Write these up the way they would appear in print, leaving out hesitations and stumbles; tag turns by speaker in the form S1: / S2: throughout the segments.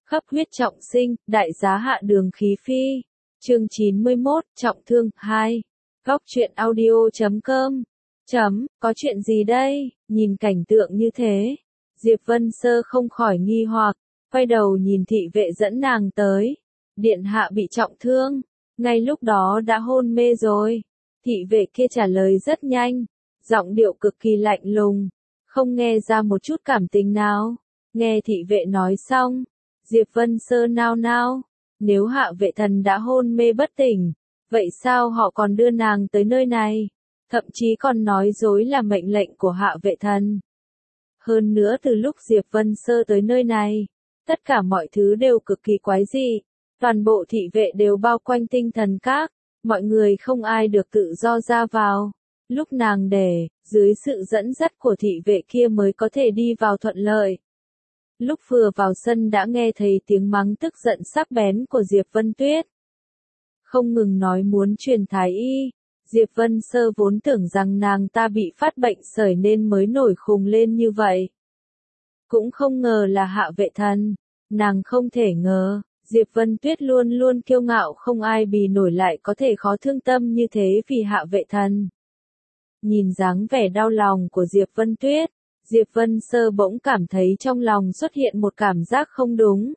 S1: Khắp huyết trọng sinh, đại giá hạ đường khí phi. Chương 91, trọng thương, 2. Góc truyện audio.com. Có chuyện gì đây? Nhìn cảnh tượng như thế, Diệp Vân Sơ không khỏi nghi hoặc, quay đầu nhìn thị vệ dẫn nàng tới. Điện hạ bị trọng thương, ngay lúc đó đã hôn mê rồi. Thị vệ kia trả lời rất nhanh, giọng điệu cực kỳ lạnh lùng, không nghe ra một chút cảm tình nào. Nghe thị vệ nói xong, Diệp Vân Sơ nao nao, nếu hạ vệ thần đã hôn mê bất tỉnh, vậy sao họ còn đưa nàng tới nơi này? Thậm chí còn nói dối là mệnh lệnh của hạ vệ thần. Hơn nữa từ lúc Diệp Vân Sơ tới nơi này, tất cả mọi thứ đều cực kỳ quái dị. Toàn bộ thị vệ đều bao quanh tinh thần các, mọi người không ai được tự do ra vào. Lúc nàng để, dưới sự dẫn dắt của thị vệ kia mới có thể đi vào thuận lợi. Lúc vừa vào sân đã nghe thấy tiếng mắng tức giận sắc bén của Diệp Vân Tuyết. Không ngừng nói muốn truyền thái y. Diệp Vân Sơ vốn tưởng rằng nàng ta bị phát bệnh sởi nên mới nổi khùng lên như vậy. Cũng không ngờ là hạ vệ thần. Nàng không thể ngờ, Diệp Vân Tuyết luôn luôn kiêu ngạo không ai bì nổi lại có thể khó thương tâm như thế vì hạ vệ thần. Nhìn dáng vẻ đau lòng của Diệp Vân Tuyết, Diệp Vân Sơ bỗng cảm thấy trong lòng xuất hiện một cảm giác không đúng.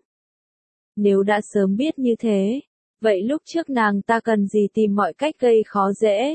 S1: Nếu đã sớm biết như thế, vậy lúc trước nàng ta cần gì tìm mọi cách gây khó dễ,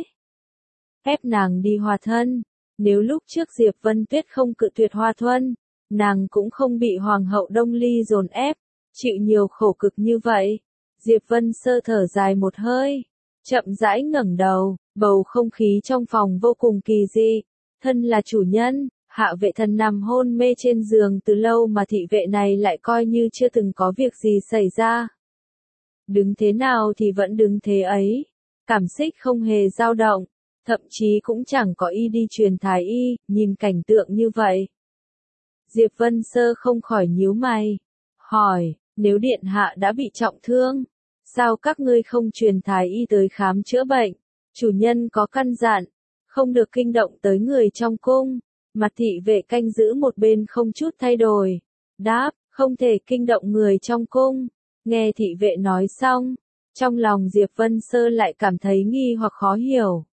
S1: ép nàng đi hòa thân. Nếu lúc trước Diệp Vân Tuyết không cự tuyệt hòa thân, nàng cũng không bị Hoàng hậu Đông Ly dồn ép, chịu nhiều khổ cực như vậy. Diệp Vân Sơ thở dài một hơi, chậm rãi ngẩng đầu, bầu không khí trong phòng vô cùng kỳ dị. Thân là chủ nhân, hạ vệ thần nằm hôn mê trên giường từ lâu mà thị vệ này lại coi như chưa từng có việc gì xảy ra. Đứng thế nào thì vẫn đứng thế ấy, cảm xúc không hề dao động, thậm chí cũng chẳng có ý đi truyền thái y. Nhìn cảnh tượng như vậy, Diệp Vân Sơ không khỏi nhíu mày, hỏi, nếu điện hạ đã bị trọng thương, sao các ngươi không truyền thái y tới khám chữa bệnh? Chủ nhân có căn dặn, không được kinh động tới người trong cung. Mặt thị vệ canh giữ một bên không chút thay đổi, đáp, không thể kinh động người trong cung. Nghe thị vệ nói xong, trong lòng Diệp Vân Sơ lại cảm thấy nghi hoặc khó hiểu.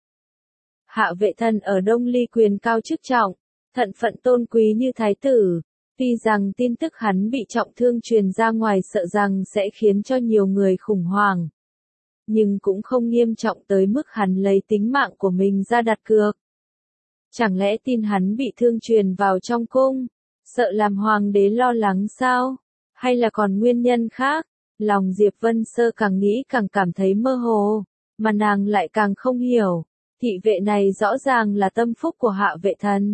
S1: Hạ vệ thần ở Đông Ly quyền cao chức trọng, thân phận tôn quý như thái tử, tuy rằng tin tức hắn bị trọng thương truyền ra ngoài sợ rằng sẽ khiến cho nhiều người khủng hoảng, nhưng cũng không nghiêm trọng tới mức hắn lấy tính mạng của mình ra đặt cược. Chẳng lẽ tin hắn bị thương truyền vào trong cung, sợ làm hoàng đế lo lắng sao? Hay là còn nguyên nhân khác? Lòng Diệp Vân Sơ càng nghĩ càng cảm thấy mơ hồ, mà nàng lại càng không hiểu. Thị vệ này rõ ràng là tâm phúc của hạ vệ thần.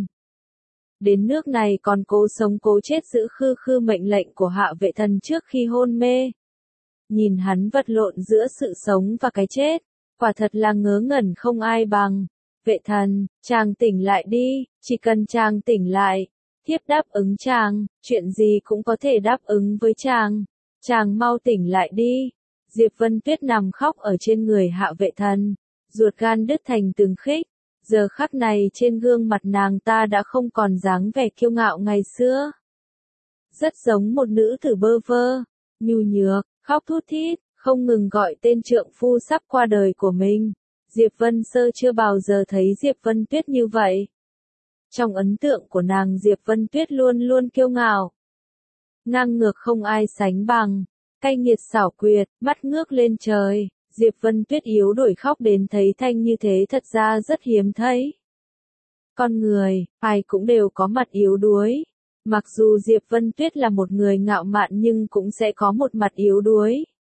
S1: Đến nước này còn cố sống cố chết giữ khư khư mệnh lệnh của hạ vệ thần trước khi hôn mê. Nhìn hắn vật lộn giữa sự sống và cái chết, quả thật là ngớ ngẩn không ai bằng. Vệ thần, chàng tỉnh lại đi, chỉ cần chàng tỉnh lại, thiếp đáp ứng chàng, chuyện gì cũng có thể đáp ứng với chàng. Chàng mau tỉnh lại đi. Diệp Vân Tuyết nằm khóc ở trên người hạ vệ thần, ruột gan đứt thành từng khích. Giờ khắc này trên gương mặt nàng ta đã không còn dáng vẻ kiêu ngạo ngày xưa. Rất giống một nữ tử bơ vơ, nhu nhược, khóc thút thít, không ngừng gọi tên trượng phu sắp qua đời của mình. Diệp Vân Sơ chưa bao giờ thấy Diệp Vân Tuyết như vậy. Trong ấn tượng của nàng Diệp Vân Tuyết luôn luôn kiêu ngạo, ngang ngược không ai sánh bằng, cay nghiệt xảo quyệt, mắt ngước lên trời. Diệp Vân Tuyết yếu đuổi khóc đến thấy thanh như thế thật ra rất hiếm thấy. Con người, ai cũng đều có mặt yếu đuối. Mặc dù Diệp Vân Tuyết là một người ngạo mạn nhưng cũng sẽ có một mặt yếu đuối.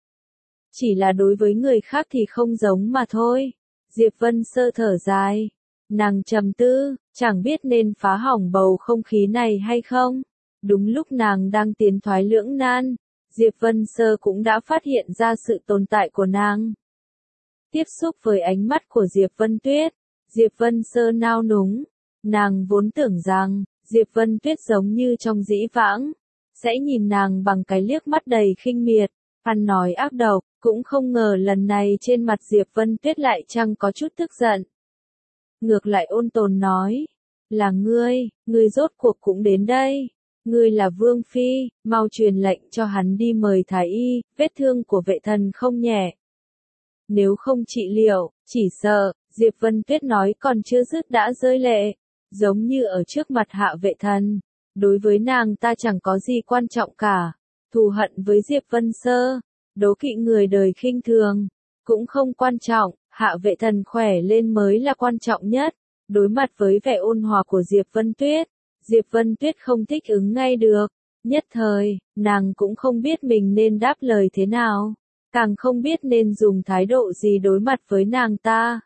S1: Chỉ là đối với người khác thì không giống mà thôi. Diệp Vân Sơ thở dài. Nàng trầm tư, chẳng biết nên phá hỏng bầu không khí này hay không. Đúng lúc nàng đang tiến thoái lưỡng nan, Diệp Vân Sơ cũng đã phát hiện ra sự tồn tại của nàng. Tiếp xúc với ánh mắt của Diệp Vân Tuyết, Diệp Vân Sơ nao núng. Nàng vốn tưởng rằng, Diệp Vân Tuyết giống như trong dĩ vãng, sẽ nhìn nàng bằng cái liếc mắt đầy khinh miệt, ăn nói ác độc, cũng không ngờ lần này trên mặt Diệp Vân Tuyết lại chẳng có chút tức giận. Ngược lại ôn tồn nói, là ngươi rốt cuộc cũng đến đây. ngươi là vương phi, mau truyền lệnh cho hắn đi mời thái y, vết thương của vệ thần không nhẹ. Nếu không trị liệu, chỉ sợ, Diệp Vân Tuyết nói còn chưa dứt đã rơi lệ, giống như ở trước mặt Hạ Vệ Thần. Đối với nàng ta chẳng có gì quan trọng cả, thù hận với Diệp Vân Sơ, đố kỵ người đời khinh thường, cũng không quan trọng, Hạ Vệ Thần khỏe lên mới là quan trọng nhất. Đối mặt với vẻ ôn hòa của Diệp Vân Tuyết không thích ứng ngay được, nhất thời, nàng cũng không biết mình nên đáp lời thế nào, càng không biết nên dùng thái độ gì đối mặt với nàng ta.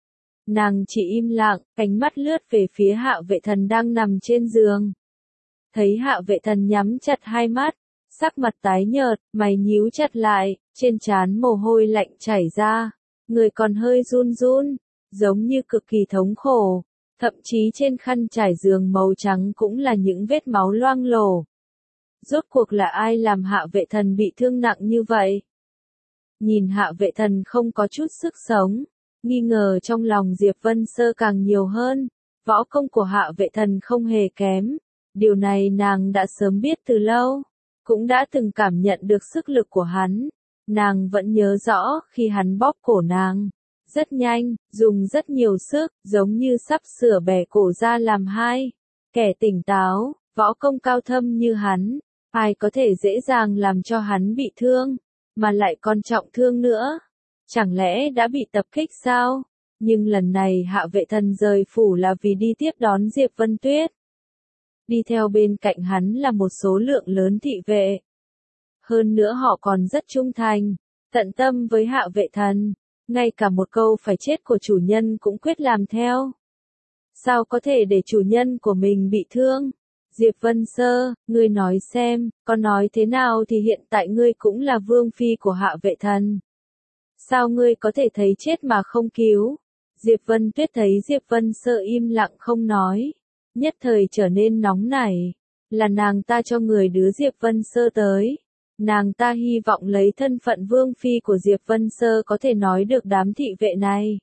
S1: Nàng chỉ im lặng, ánh mắt lướt về phía Hạ Vệ Thần đang nằm trên giường. Thấy Hạ Vệ Thần nhắm chặt hai mắt, sắc mặt tái nhợt, mày nhíu chặt lại, trên trán mồ hôi lạnh chảy ra, người còn hơi run run, giống như cực kỳ thống khổ, thậm chí trên khăn trải giường màu trắng cũng là những vết máu loang lổ. Rốt cuộc là ai làm Hạ Vệ Thần bị thương nặng như vậy? Nhìn Hạ Vệ Thần không có chút sức sống, nghi ngờ trong lòng Diệp Vân Sơ càng nhiều hơn. Võ công của Hạ Vệ Thần không hề kém, điều này nàng đã sớm biết từ lâu, cũng đã từng cảm nhận được sức lực của hắn. Nàng vẫn nhớ rõ khi hắn bóp cổ nàng, rất nhanh, dùng rất nhiều sức, giống như sắp sửa bẻ cổ ra làm hai. Kẻ tỉnh táo, võ công cao thâm như hắn, ai có thể dễ dàng làm cho hắn bị thương, mà lại còn trọng thương nữa. Chẳng lẽ đã bị tập kích sao? Nhưng lần này Hạ Vệ Thần rời phủ là vì đi tiếp đón Diệp Vân Tuyết. Đi theo bên cạnh hắn là một số lượng lớn thị vệ. Hơn nữa họ còn rất trung thành, tận tâm với Hạ Vệ Thần, ngay cả một câu phải chết của chủ nhân cũng quyết làm theo. Sao có thể để chủ nhân của mình bị thương? Diệp Vân Sơ, ngươi nói xem, có nói thế nào thì hiện tại ngươi cũng là vương phi của Hạ Vệ Thần. Sao ngươi có thể thấy chết mà không cứu? Diệp Vân Tuyết thấy Diệp Vân Sơ im lặng không nói, nhất thời trở nên nóng nảy. Là nàng ta cho người đưa Diệp Vân Sơ tới. Nàng ta hy vọng lấy thân phận vương phi của Diệp Vân Sơ có thể nói được đám thị vệ này.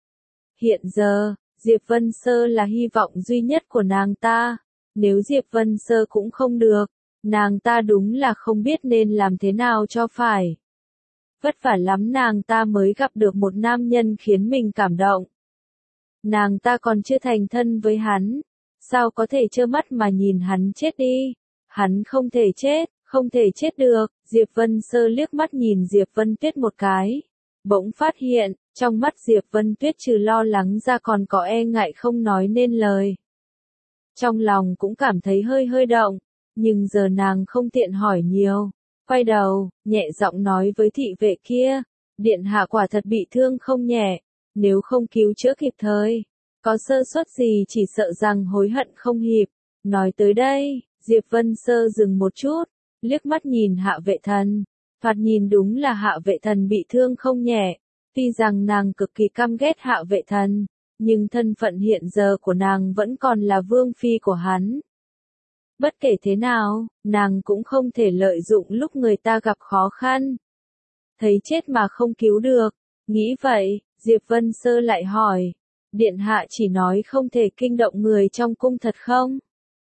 S1: Hiện giờ, Diệp Vân Sơ là hy vọng duy nhất của nàng ta. Nếu Diệp Vân Sơ cũng không được, nàng ta đúng là không biết nên làm thế nào cho phải. Vất vả lắm nàng ta mới gặp được một nam nhân khiến mình cảm động. Nàng ta còn chưa thành thân với hắn, sao có thể trơ mắt mà nhìn hắn chết đi? Hắn không thể chết được. Diệp Vân Sơ liếc mắt nhìn Diệp Vân Tuyết một cái, bỗng phát hiện, trong mắt Diệp Vân Tuyết trừ lo lắng ra còn có e ngại không nói nên lời. Trong lòng cũng cảm thấy hơi động, nhưng giờ nàng không tiện hỏi nhiều. Quay đầu, nhẹ giọng nói với thị vệ kia, điện hạ quả thật bị thương không nhẹ, nếu không cứu chữa kịp thời, có sơ suất gì chỉ sợ rằng hối hận không kịp. Nói tới đây, Diệp Vân Sơ dừng một chút, liếc mắt nhìn Hạ Vệ Thần, thoạt nhìn đúng là Hạ Vệ Thần bị thương không nhẹ, tuy rằng nàng cực kỳ căm ghét Hạ Vệ Thần, nhưng thân phận hiện giờ của nàng vẫn còn là vương phi của hắn. Bất kể thế nào, nàng cũng không thể lợi dụng lúc người ta gặp khó khăn. Thấy chết mà không cứu được, nghĩ vậy, Diệp Vân Sơ lại hỏi, điện hạ chỉ nói không thể kinh động người trong cung thật không?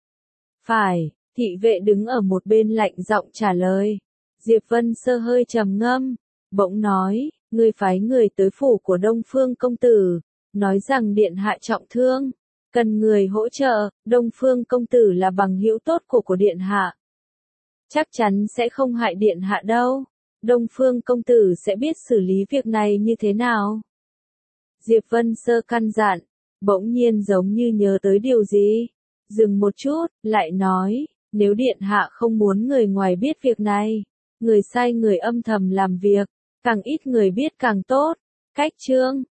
S1: Phải, thị vệ đứng ở một bên lạnh giọng trả lời. Diệp Vân Sơ hơi trầm ngâm, bỗng nói, ngươi phái người tới phủ của Đông Phương công tử, nói rằng điện hạ trọng thương, cần người hỗ trợ. Đông Phương công tử là bằng hữu tốt của điện hạ, chắc chắn sẽ không hại điện hạ đâu. Đông Phương công tử sẽ biết xử lý việc này như thế nào? Diệp Vân Sơ căn dặn, bỗng nhiên giống như nhớ tới điều gì, dừng một chút, lại nói, nếu điện hạ không muốn người ngoài biết việc này, người sai người âm thầm làm việc, càng ít người biết càng tốt. Cách chương